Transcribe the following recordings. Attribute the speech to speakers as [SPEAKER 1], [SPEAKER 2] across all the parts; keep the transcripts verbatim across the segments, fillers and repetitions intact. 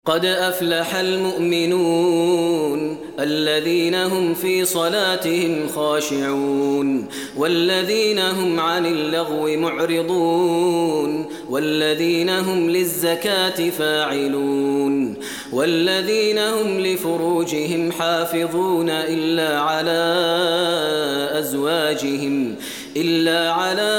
[SPEAKER 1] قد أفلح المؤمنون الذين هم في صلاتهم خاشعون والذين هم عن اللغو معرضون والذين هم للزكاة فاعلون والذين هم لفروجهم حافظون إلا على أزواجهم إلا على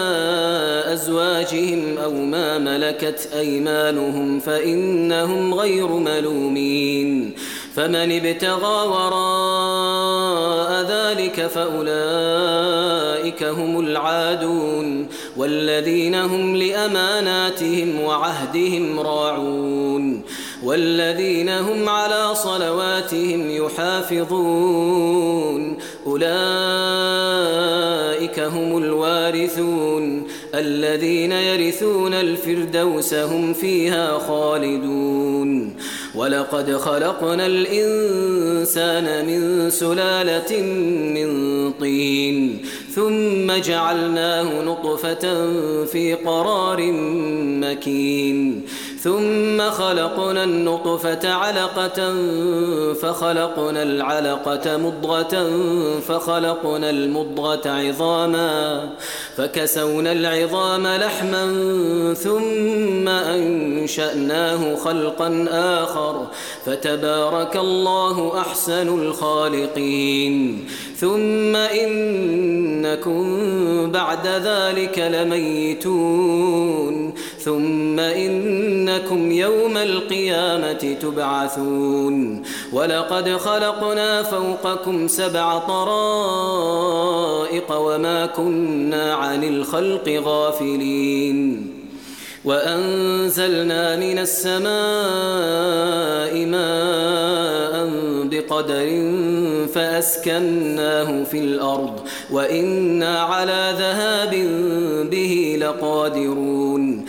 [SPEAKER 1] أزواجهم أو ما ملكت أيمانهم فإنهم غير ملومين فمن ابتغى وراء ذلك فأولئك هم العادون والذين هم لأماناتهم وعهدهم راعون والذين هم على صلواتهم يحافظون أولئك هم الوارثون الذين يرثون الفردوس هم فيها خالدون ولقد خلقنا الإنسان من سلالة من طين ثم جعلناه نطفة في قرار مكين ثم خلقنا النطفة علقة فخلقنا العلقة مضغة فخلقنا المضغة عظاما فكسونا العظام لحما ثم أنشأناه خلقا آخر فتبارك الله أحسن الخالقين ثم إنكم بعد ذلك لميتون ثم إنكم يوم القيامة تبعثون ولقد خلقنا فوقكم سبع طرائق وما كنا عن الخلق غافلين وأنزلنا من السماء ماء بقدر فأسكناه في الأرض وإنا على ذهاب به لقادرون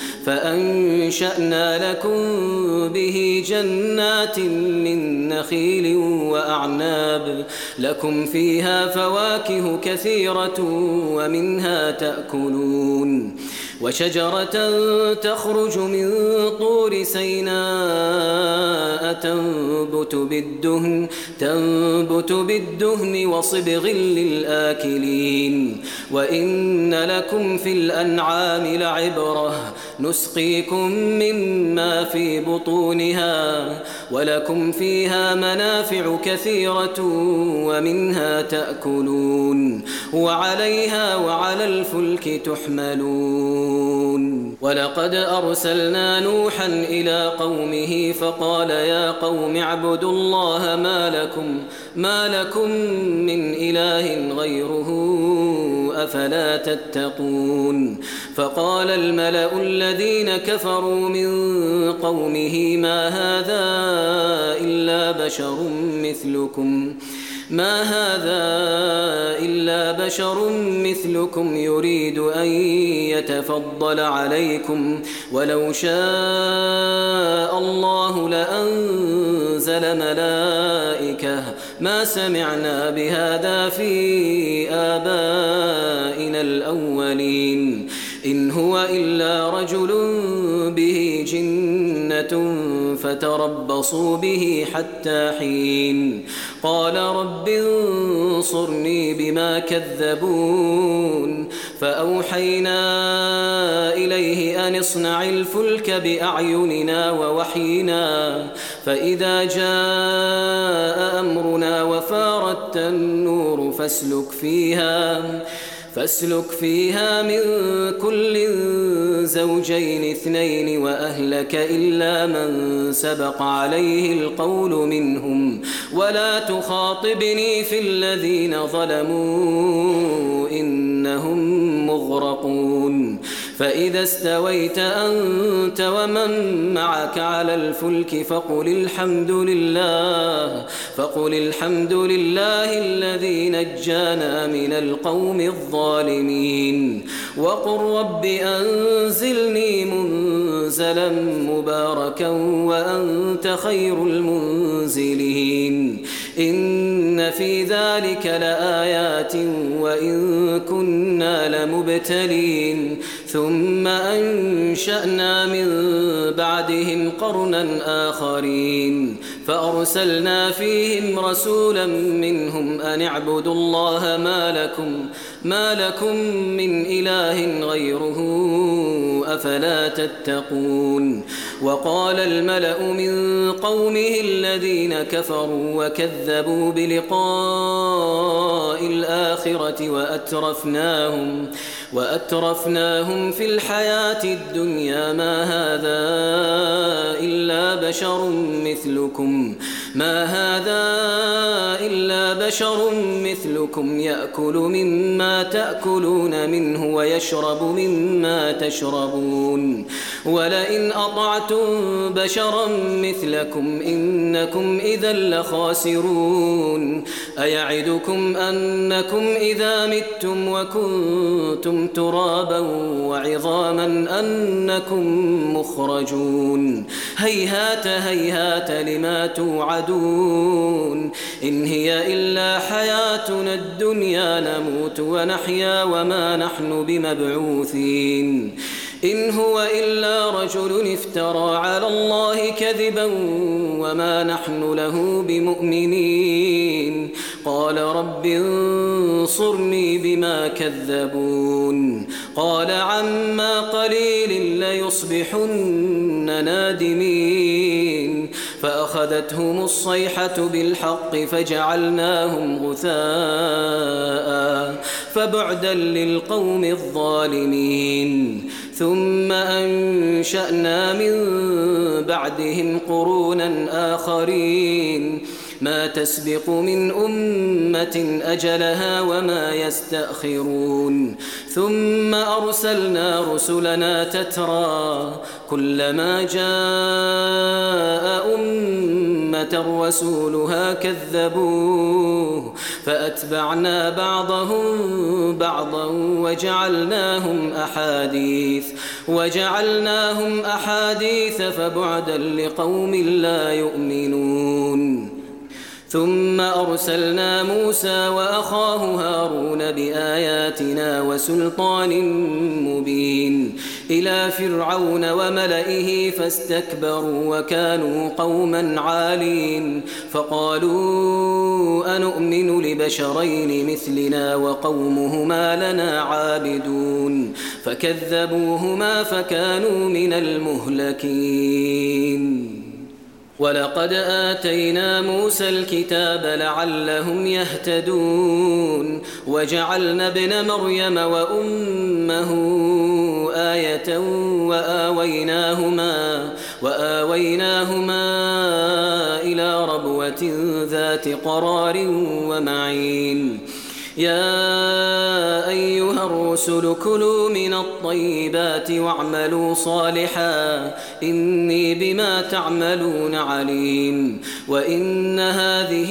[SPEAKER 1] فأنشأنا لكم به جنات من نخيل وأعناب لكم فيها فواكه كثيرة ومنها تأكلون وشجرة تخرج من طور سيناء تنبت بالدهن, تنبت بالدهن وصبغ للآكلين وإن لكم في الأنعام لعبرة نسقيكم مما في بطونها ولكم فيها منافع كثيرة ومنها تأكلون وعليها وعلى الفلك تحملون ولقد أرسلنا نوحا إلى قومه فقال يا قوم اعبدوا الله ما لكم, ما لكم من إله غيره أفلا تتقون فقال الملأ الذين كفروا من قومه ما هذا إلا بشر مثلكم ما هذا إلا بشر مثلكم يريد أن يتفضل عليكم ولو شاء الله لأنزل ملائكة ما سمعنا بهذا في آبائنا الأولين إن هو إلا رجل به جنة فتربصوا به حتى حين قال رب انصرني بما كذبون فأوحينا إليه أن اصنع الفلك بأعيننا ووحينا فإذا جاء أمرنا وفارت النور فاسلك فيها فاسلك فيها من كل زوجين اثنين وأهلك إلا من سبق عليه القول منهم ولا تخاطبني في الذين ظلموا إنهم مغرقون فإذا استويت أنت ومن معك على الفلك فقل الحمد لله فقل الحمد لله الذي نجانا من القوم الظالمين وقل رب أنزلني منزلا مباركا وأنت خير المنزلين إن في ذلك لآيات وإن كنا لمبتلين ثم أنشأنا من بعدهم قرنا آخرين فأرسلنا فيهم رسولا منهم أن اعبدوا الله ما لكم, ما لكم من إله غيره أفلا تتقون. وقال الملأ من قومه الذين كفروا وكذبوا بلقاء الآخرة وأترفناهم, وأترفناهم في الحياة الدنيا ما هذا إلا بشر مثلكم ما هذا إلا بشر مثلكم يأكل مما تأكلون منه ويشرب مما تشربون ولئن أطعتم بشرا مثلكم إنكم إذا لخاسرون. أيعدكم أنكم إذا متم وكنتم ترابا وعظاما أنكم مخرجون. هيهات هيهات لما توعدون إن هي إلا حياتنا الدنيا نموت ونحيا وما نحن بمبعوثين. إن هو إلا رجل افترى على الله كذبا وما نحن له بمؤمنين. قال رب انصرني بما كذبون. قال عما قليل ليصبحن نادمين. فأخذتهم الصيحة بالحق فجعلناهم غثاء فبعدا للقوم الظالمين. ثم أنشأنا من بعدهم قرونا آخرين ما تسبق من أمة أجلها وما يستأخرون. ثم أرسلنا رسلنا تترى كلما جاء أمة رسولها كذبوه فأتبعنا بعضهم بعضا وجعلناهم أحاديث وجعلناهم أحاديث فبعدا لقوم لا يؤمنون. ثم أرسلنا موسى وأخاه هارون بآياتنا وسلطان مبين إلى فرعون وملئه فاستكبروا وكانوا قوما عالين. فقالوا أنؤمن لبشرين مثلنا وقومهما لنا عابدون فكذبوهما فكانوا من المهلكين. ولقد آتينا موسى الكتاب لعلهم يهتدون وجعلنا ابن مريم وأمه آية وآويناهما, وآويناهما إلى ربوة ذات قرار ومعين. يا أيها الرسل كلوا من الطيبات واعملوا صالحا إني بما تعملون عليم. وإن هذه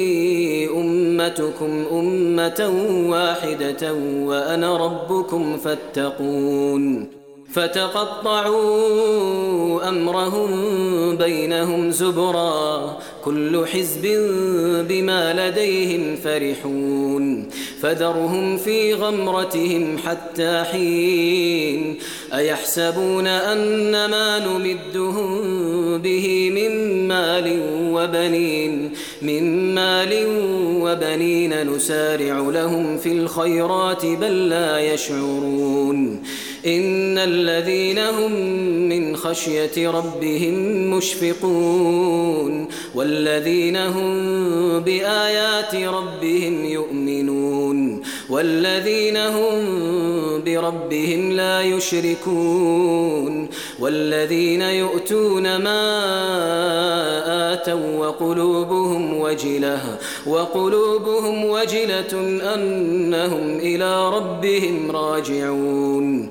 [SPEAKER 1] أمتكم أمة واحدة وأنا ربكم فاتقون. فتقطعوا أمرهم بينهم زبرا كل حزب بما لديهم فرحون. فذرهم في غمرتهم حتى حين. أيحسبون أن ما نمدهم به من مال وبنين من مال وبنين نسارع لهم في الخيرات بل لا يشعرون. إن الذين هم من خشية ربهم مشفقون والذين هم بآيات ربهم يؤمنون والذين هم بربهم لا يشركون والذين يؤتون ما آتوا وقلوبهم وجلة وقلوبهم وجلة أنهم إلى ربهم راجعون.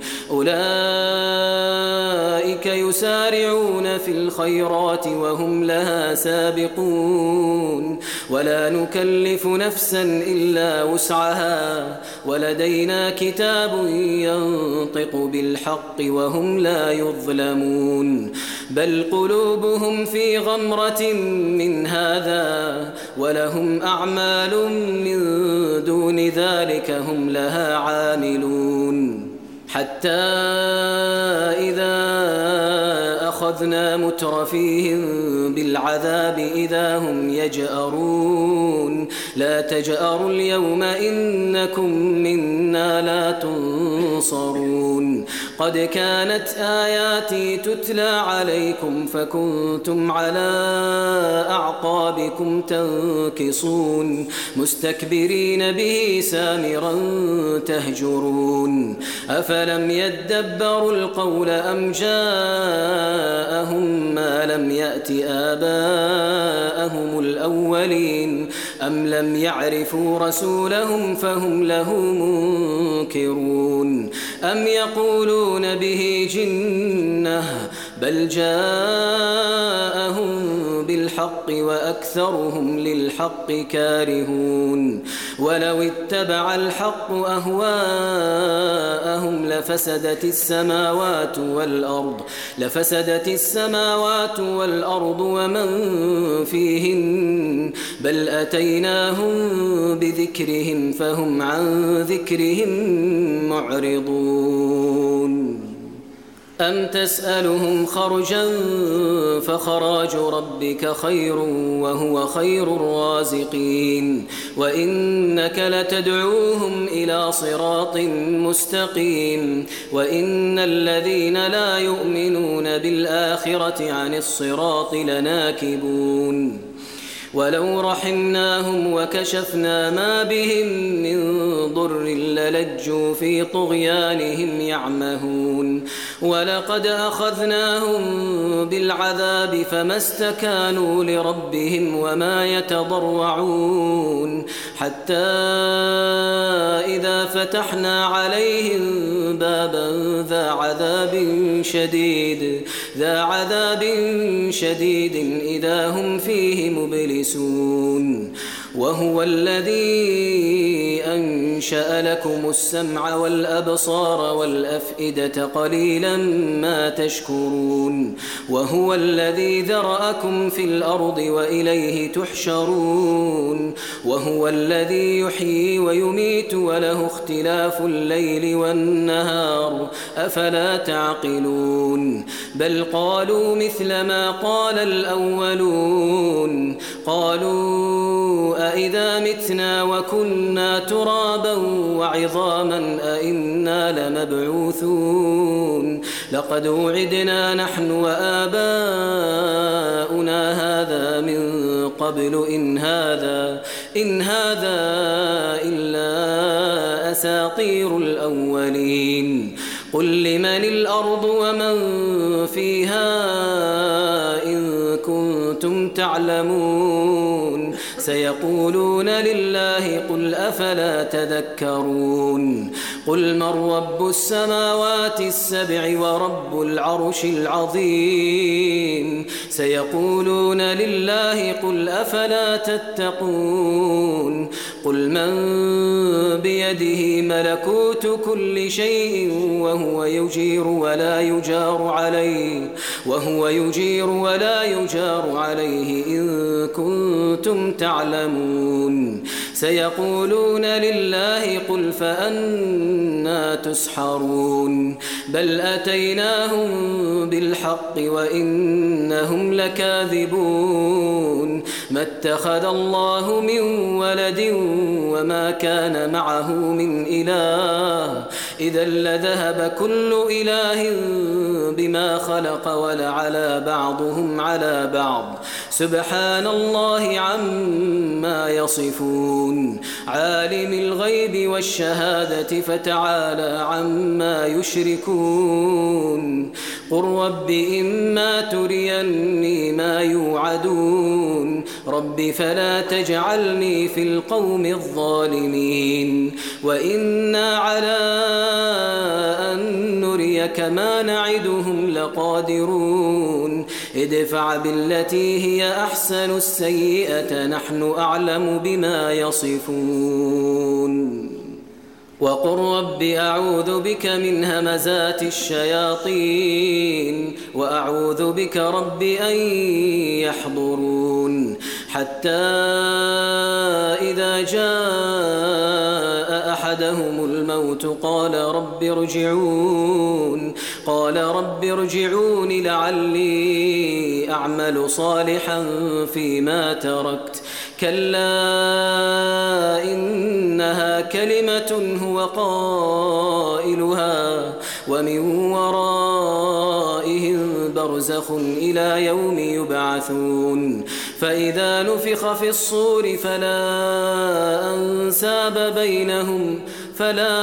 [SPEAKER 1] أولئك يسارعون في الخيرات وهم لها سابقون ولا نكلف نفسا إلا وسعها ولدينا كتاب ينطق بالحق وهم لا يظلمون. بل قلوبهم في غمرة من هذا ولهم أعمال من دون ذلك هم لها عاملون. حتى إذا أخذنا مترفيهم بالعذاب إذا هم يجأرون لا تجأروا اليوم إنكم منا لا تنصرون قد كانت آياتي تتلى عليكم فكنتم على أعقابكم تنكصون مستكبرين به سامرا تهجرون أفلم يدبروا القول أم جاءهم ما لم يأت آباءهم الأولين أم لم يعرفوا رسولهم فهم له منكرون أم يقولون به جنة بل جاءهم بالحق وأكثرهم للحق كارهون ولو اتبع الحق أهواءهم لفسدت السماوات والأرض لفسدت السماوات والأرض ومن فيهن بل أتيناهم بذكرهم فهم عن ذكرهم معرضون أم تسألهم خرجا فخراج ربك خير وهو خير الرازقين وإنك لتدعوهم إلى صراط مستقيم وإن الذين لا يؤمنون بالآخرة عن الصراط لناكبون ولو رحمناهم وكشفنا ما بهم من ضر للجوا في طغيانهم يعمهون ولقد أخذناهم بالعذاب فما استكانوا لربهم وما يتضرعون حتى إذا فتحنا عليهم بابا ذا عذاب شديد ذا عذاب شديد إذا هم فيه مبلسون وهو الذي أنشأ لكم السمع والأبصار والأفئدة قليلا ما تشكرون وهو الذي ذرأكم في الأرض وإليه تحشرون وهو الذي يحيي ويميت وله اختلاف الليل والنهار أفلا تعقلون بل قالوا مثل ما قال الأولون قالوا أإذا متنا وكنا ترابا وعظاما أإنا لمبعوثون لقد وعدنا نحن وآباؤنا هذا من قبل إن هذا إن هذا إلا أساطير الأولين قل لمن الأرض ومن فيها إن كنتم تعلمون سيقولون لله قل أفلا تذكرون قل من رب السماوات السبع ورب العرش العظيم سيقولون لله قل أفلا تتقون قل من بيده ملكوت كل شيء وهو يجير ولا يجار عليه وهو يجير ولا يجار عليه إن كنتم تعلمون سيقولون لله قل فأنا تسحرون بل أتيناهم بالحق وإنهم لكاذبون ما اتخذ الله من ولد وما كان معه من إله إذا لذهب كل إله بما خلق ولعلى بعضهم على بعض سبحان الله عما يصفون عالم الغيب والشهادة فتعالى عما يشركون قل رب إما تريني ما يوعدون رب فلا تجعلني في القوم الظالمين وإنا على أن نريك ما نعدهم لقادرون ادفع بالتي هي أحسن السيئة نحن أعلم بما يصفون وقل رب أعوذ بك من همزات الشياطين وأعوذ بك رب أن يحضرون حتى إذا جاء أحدهم الموت قال رب ارجعون قال رب ارجعون لعلي أعمل صالحا فيما تركت كلا إنها كلمة هو قائلها ومن ورائهم برزخ إلى يوم يبعثون فإذا نفخ في الصور فلا أنساب بينهم فلا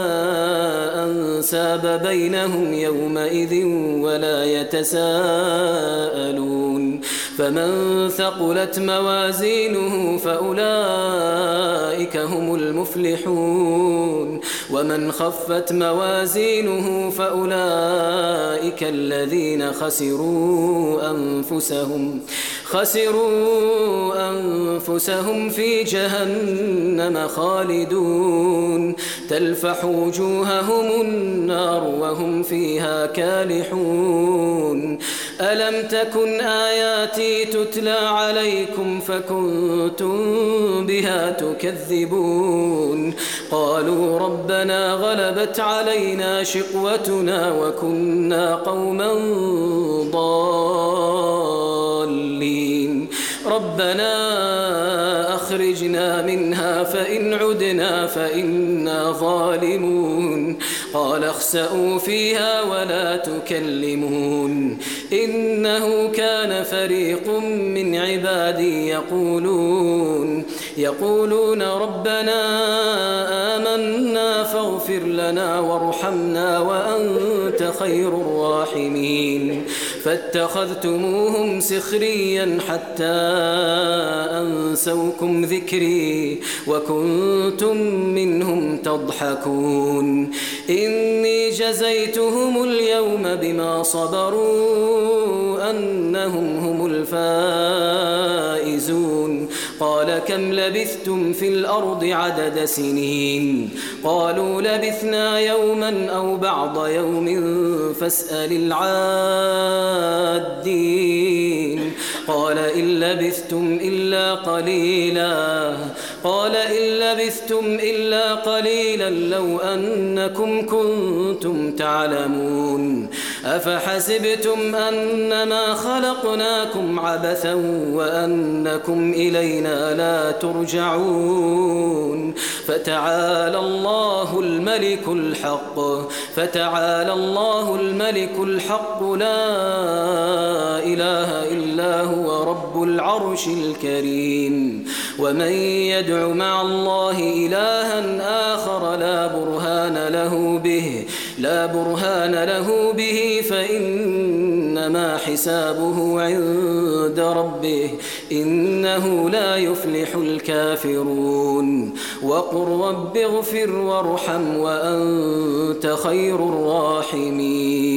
[SPEAKER 1] أنساب بينهم يومئذ ولا يتساءلون فمن ثقلت موازينه فأولئك هم المفلحون ومن خفت موازينه فأولئك الذين خسروا أنفسهم خسروا أنفسهم في جهنم خالدون تلفح وجوههم النار وهم فيها كالحون ألم تكن آياتي تتلى عليكم فكنتم بها تكذبون قالوا ربنا غلبت علينا شقوتنا وكنا قوما ضالين ربنا أخرجنا منها فإن عدنا فإنا ظالمون قال اخسئوا فيها ولا تكلمون إنه كان فريق من عبادي يقولون يقولون ربنا آمنا فاغفر لنا وارحمنا وأنت خير الراحمين فاتخذتموهم سخريا حتى أنسوكم ذكري وكنتم منهم تضحكون إني جزيتهم اليوم بما صبروا أنهم هم الفائزون قال كم لبثتم في الأرض عدد سنين قالوا لبثنا يوما أو بعض يوم فاسأل العادين قال إن لبثتم إلا قليلا قال إن لبثتم إلا قليلا لو أنكم كنتم تعلمون أفحسبتم أنما خلقناكم عبثا وأنكم إلينا لا ترجعون فتعالى الله الملك الحق فتعالى الله الملك الحق لا إله إلا هو رب العرش الكريم ومن يدع مع الله إلها آخر لا برهان له به لا برهان له به فإنما حسابه عند ربه إنه لا يفلح الكافرون وقل رب اغفر وارحم وأنت خير الراحمين